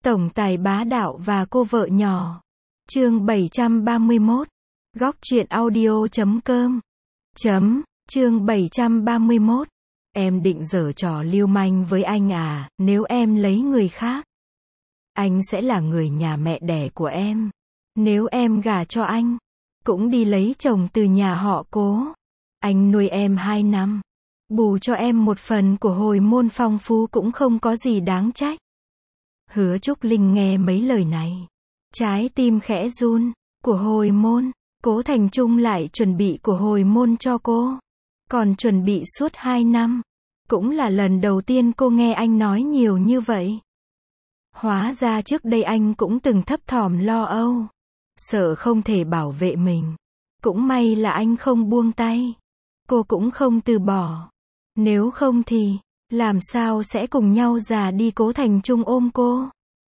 Tổng tài bá đạo và cô vợ nhỏ. Chương 731. Góc truyện audio.com. Chương 731. Em định giở trò lưu manh với anh à, nếu em lấy người khác. Anh sẽ là người nhà mẹ đẻ của em. Nếu em gả cho anh, cũng đi lấy chồng từ nhà họ Cố. Anh nuôi em 2 năm. Bù cho em một phần của hồi môn phong phú cũng không có gì đáng trách. Hứa Trúc Linh nghe mấy lời này, trái tim khẽ run. Của hồi môn, Cố Thành Trung lại chuẩn bị của hồi môn cho cô. Còn chuẩn bị suốt 2 năm. Cũng là lần đầu tiên cô nghe anh nói nhiều như vậy. Hóa ra trước đây anh cũng từng thấp thỏm lo âu. Sợ không thể bảo vệ mình. Cũng may là anh không buông tay. Cô cũng không từ bỏ. Nếu không thì, làm sao sẽ cùng nhau già đi. Cố Thành Trung ôm cô,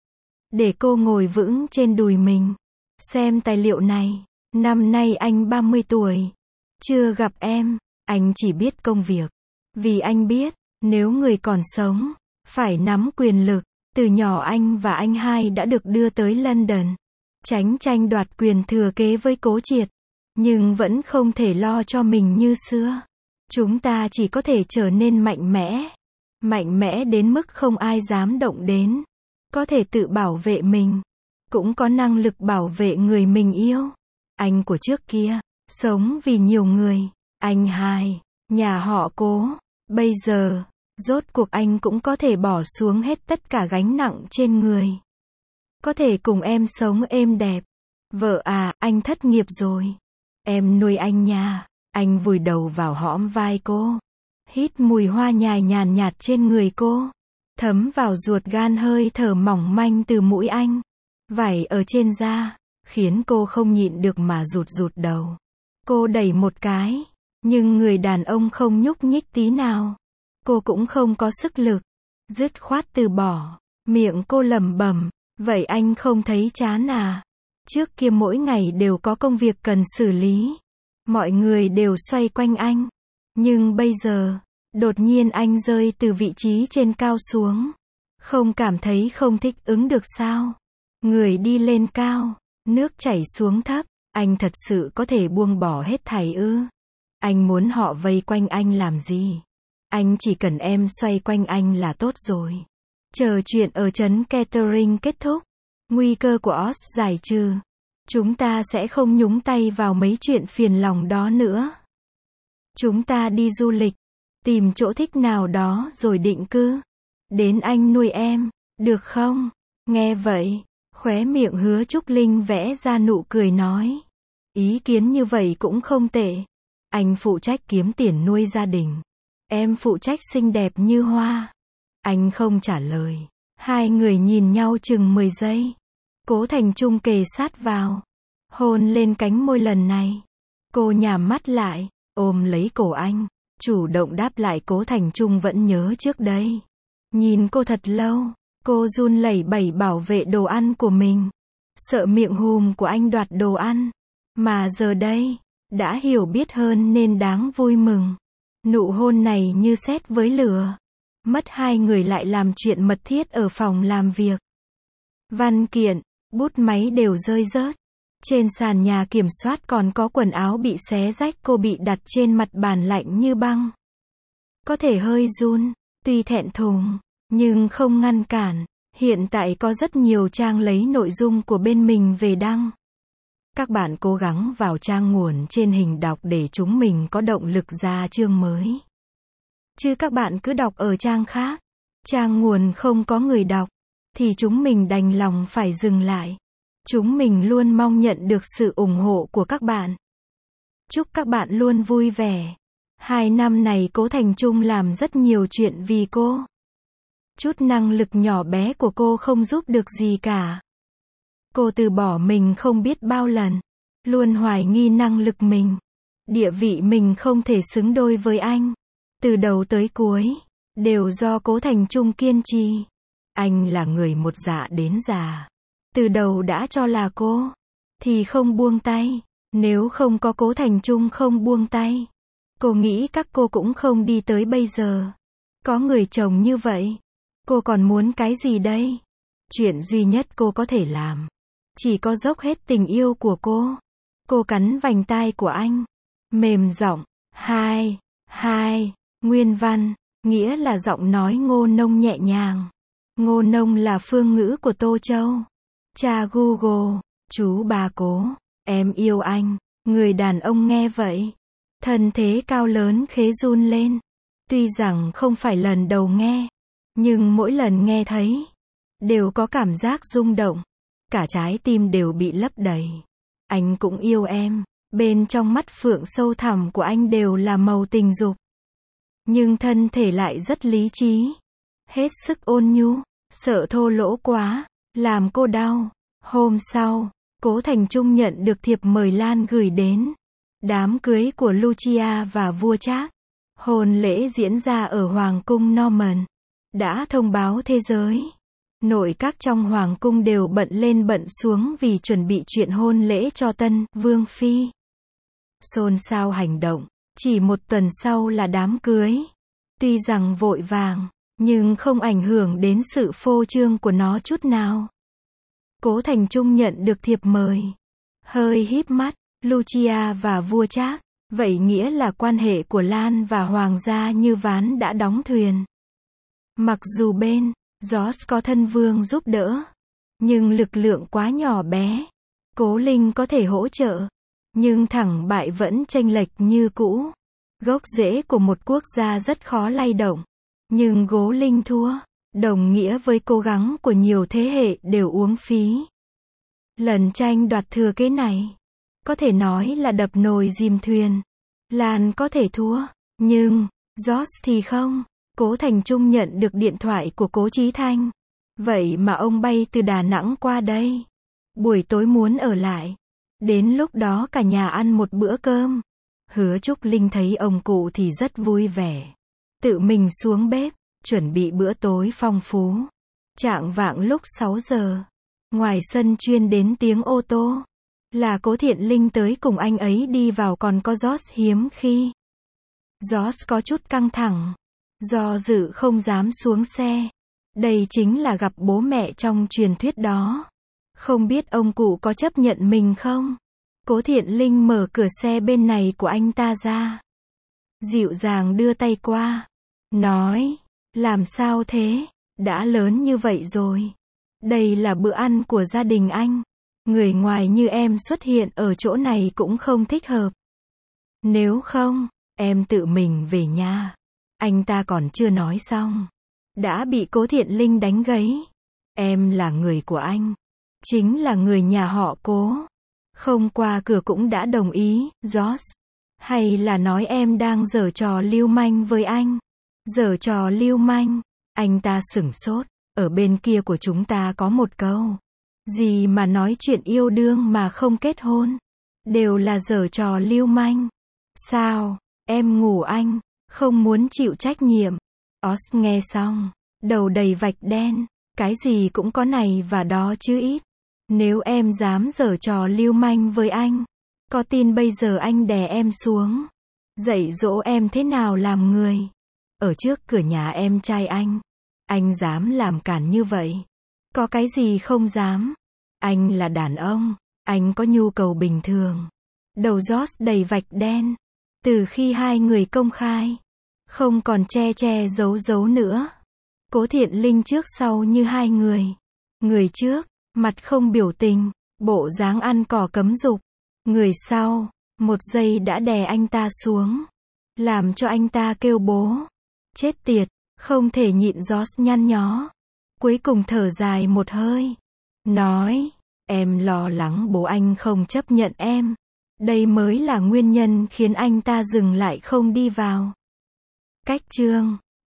để cô ngồi vững trên đùi mình. Xem tài liệu này. Năm nay anh 30 tuổi. Chưa gặp em. Anh chỉ biết công việc. Vì anh biết, nếu người còn sống, phải nắm quyền lực. Từ nhỏ anh và anh hai đã được đưa tới London. Tránh tranh đoạt quyền thừa kế với Cố Triệt. Nhưng vẫn không thể lo cho mình như xưa. Chúng ta chỉ có thể trở nên mạnh mẽ. Mạnh mẽ đến mức không ai dám động đến. Có thể tự bảo vệ mình. Cũng có năng lực bảo vệ người mình yêu. Anh của trước kia, sống vì nhiều người. Anh hai, nhà họ Cố. Bây giờ, rốt cuộc anh cũng có thể bỏ xuống hết tất cả gánh nặng trên người. Có thể cùng em sống êm đẹp. Vợ à, anh thất nghiệp rồi. Em nuôi anh nha. Anh vùi đầu vào hõm vai cô. Hít mùi hoa nhài nhàn nhạt trên người cô. Thấm vào ruột gan hơi thở mỏng manh từ mũi anh. Vảy ở trên da, khiến cô không nhịn được mà rụt đầu. Cô đẩy một cái, nhưng người đàn ông không nhúc nhích tí nào. Cô cũng không có sức lực. Dứt khoát từ bỏ. Miệng cô lẩm bẩm, vậy anh không thấy chán à? Trước kia mỗi ngày đều có công việc cần xử lý. Mọi người đều xoay quanh anh. Nhưng bây giờ, đột nhiên anh rơi từ vị trí trên cao xuống. Không cảm thấy không thích ứng được sao? Người đi lên cao, nước chảy xuống thấp. Anh thật sự có thể buông bỏ hết thảy ư? Anh muốn họ vây quanh anh làm gì? Anh chỉ cần em xoay quanh anh là tốt rồi. Chờ chuyện ở trấn Kettering kết thúc, nguy cơ của Oz giải trừ, chúng ta sẽ không nhúng tay vào mấy chuyện phiền lòng đó nữa. Chúng ta đi du lịch, tìm chỗ thích nào đó rồi định cư. Đến anh nuôi em, được không? Nghe vậy, khóe miệng Hứa Trúc Linh vẽ ra nụ cười nói. Ý kiến như vậy cũng không tệ. Anh phụ trách kiếm tiền nuôi gia đình. Em phụ trách xinh đẹp như hoa. Anh không trả lời. Hai người nhìn nhau chừng 10 giây. Cố Thành Trung kề sát vào. Hôn lên cánh môi lần này. Cô nhắm mắt lại, ôm lấy cổ anh. Chủ động đáp lại. Cố Thành Trung vẫn nhớ trước đây. Nhìn cô thật lâu. Cô run lẩy bẩy bảo vệ đồ ăn của mình. Sợ miệng hùm của anh đoạt đồ ăn. Mà giờ đây, đã hiểu biết hơn nên đáng vui mừng. Nụ hôn này như sét với lửa. Mất hai người lại làm chuyện mật thiết ở phòng làm việc. Văn kiện, bút máy đều rơi rớt. Trên sàn nhà kiểm soát còn có quần áo bị xé rách. Cô bị đặt trên mặt bàn lạnh như băng. Có thể hơi run, tuy thẹn thùng, nhưng không ngăn cản. Hiện tại có rất nhiều trang lấy nội dung của bên mình về đăng. Các bạn cố gắng vào trang nguồn trên hình đọc để chúng mình có động lực ra chương mới. Chứ các bạn cứ đọc ở trang khác, trang nguồn không có người đọc, thì chúng mình đành lòng phải dừng lại. Chúng mình luôn mong nhận được sự ủng hộ của các bạn. Chúc các bạn luôn vui vẻ. 2 năm này Cố Thành Trung làm rất nhiều chuyện vì cô. Chút năng lực nhỏ bé của cô không giúp được gì cả. Cô từ bỏ mình không biết bao lần. Luôn hoài nghi năng lực mình. Địa vị mình không thể xứng đôi với anh. Từ đầu tới cuối, đều do Cố Thành Trung kiên trì. Anh là người một dạ đến già. Từ đầu đã cho là cô, thì không buông tay. Nếu không có Cố Thành Trung không buông tay, cô nghĩ các cô cũng không đi tới bây giờ. Có người chồng như vậy, cô còn muốn cái gì đây? Chuyện duy nhất cô có thể làm, chỉ có dốc hết tình yêu của cô. Cô cắn vành tai của anh, mềm giọng, hai, nguyên văn, nghĩa là giọng nói ngô nông nhẹ nhàng. Ngô nông là phương ngữ của Tô Châu. Cha Google, chú bà Cố, em yêu anh. Người đàn ông nghe vậy, thân thế cao lớn khế run lên. Tuy rằng không phải lần đầu nghe, nhưng mỗi lần nghe thấy, đều có cảm giác rung động. Cả trái tim đều bị lấp đầy. Anh cũng yêu em. Bên trong mắt phượng sâu thẳm của anh đều là màu tình dục. Nhưng thân thể lại rất lý trí. Hết sức ôn nhu, sợ thô lỗ quá, làm cô đau. Hôm sau, Cố Thành Trung nhận được thiệp mời Lan gửi đến. Đám cưới của Lucia và vua Trác. Hôn lễ diễn ra ở Hoàng cung Norman. Đã thông báo thế giới. Nội các trong Hoàng cung đều bận lên bận xuống vì chuẩn bị chuyện hôn lễ cho tân Vương Phi. Xôn xao hành động. Chỉ một tuần sau là đám cưới. Tuy rằng vội vàng, nhưng không ảnh hưởng đến sự phô trương của nó chút nào. Cố Thành Trung nhận được thiệp mời. Hơi híp mắt, Lucia và vua Trác. Vậy nghĩa là quan hệ của Lan và Hoàng gia như ván đã đóng thuyền. Mặc dù bên George có thân vương giúp đỡ, nhưng lực lượng quá nhỏ bé. Cố Linh có thể hỗ trợ, nhưng thẳng bại vẫn chênh lệch như cũ. Gốc rễ của một quốc gia rất khó lay động. Nhưng Cố Linh thua, đồng nghĩa với cố gắng của nhiều thế hệ đều uổng phí. Lần tranh đoạt thừa kế này, có thể nói là đập nồi dìm thuyền. Lan có thể thua, nhưng George thì không. Cố Thành Trung nhận được điện thoại của Cố Chí Thanh. Vậy mà ông bay từ Đà Nẵng qua đây. Buổi tối muốn ở lại. Đến lúc đó cả nhà ăn một bữa cơm. Hứa Trúc Linh thấy ông cụ thì rất vui vẻ. Tự mình xuống bếp, chuẩn bị bữa tối phong phú. Chạng vạng lúc 6 giờ. Ngoài sân chuyên đến tiếng ô tô. Là Cố Thiện Linh tới cùng anh ấy đi vào, còn có George hiếm khi. George có chút căng thẳng. Do dự không dám xuống xe. Đây chính là gặp bố mẹ trong truyền thuyết đó. Không biết ông cụ có chấp nhận mình không? Cố Thiện Linh mở cửa xe bên này của anh ta ra. Dịu dàng đưa tay qua. Nói, làm sao thế? Đã lớn như vậy rồi. Đây là bữa ăn của gia đình anh. Người ngoài như em xuất hiện ở chỗ này cũng không thích hợp. Nếu không, em tự mình về nhà. Anh ta còn chưa nói xong, đã bị Cố Thiện Linh đánh gãy. Em là người của anh, chính là người nhà họ Cố. Không qua cửa cũng đã đồng ý, George. Hay là nói em đang giở trò lưu manh với anh? Giở trò lưu manh? Anh ta sửng sốt. Ở bên kia của chúng ta có một câu. Gì mà nói chuyện yêu đương mà không kết hôn? Đều là giở trò lưu manh. Sao? Em ngủ anh. Không muốn chịu trách nhiệm. Os nghe xong, đầu đầy vạch đen. Cái gì cũng có này và đó chứ ít. Nếu em dám giở trò lưu manh với anh, có tin bây giờ anh đè em xuống, dạy dỗ em thế nào làm người? Ở trước cửa nhà em trai anh dám làm cản như vậy? Có cái gì không dám? Anh là đàn ông, anh có nhu cầu bình thường. Đầu George đầy vạch đen. Từ khi hai người công khai, không còn che che giấu giấu nữa. Cố Thiện Linh trước sau như hai người. Người trước, mặt không biểu tình, bộ dáng ăn cỏ cấm dục. Người sau, một giây đã đè anh ta xuống, làm cho anh ta kêu bố. Chết tiệt, không thể nhịn. George nhăn nhó. Cuối cùng thở dài một hơi. Nói, em lo lắng bố anh không chấp nhận em. Đây mới là nguyên nhân khiến anh ta dừng lại không đi vào. Cách chương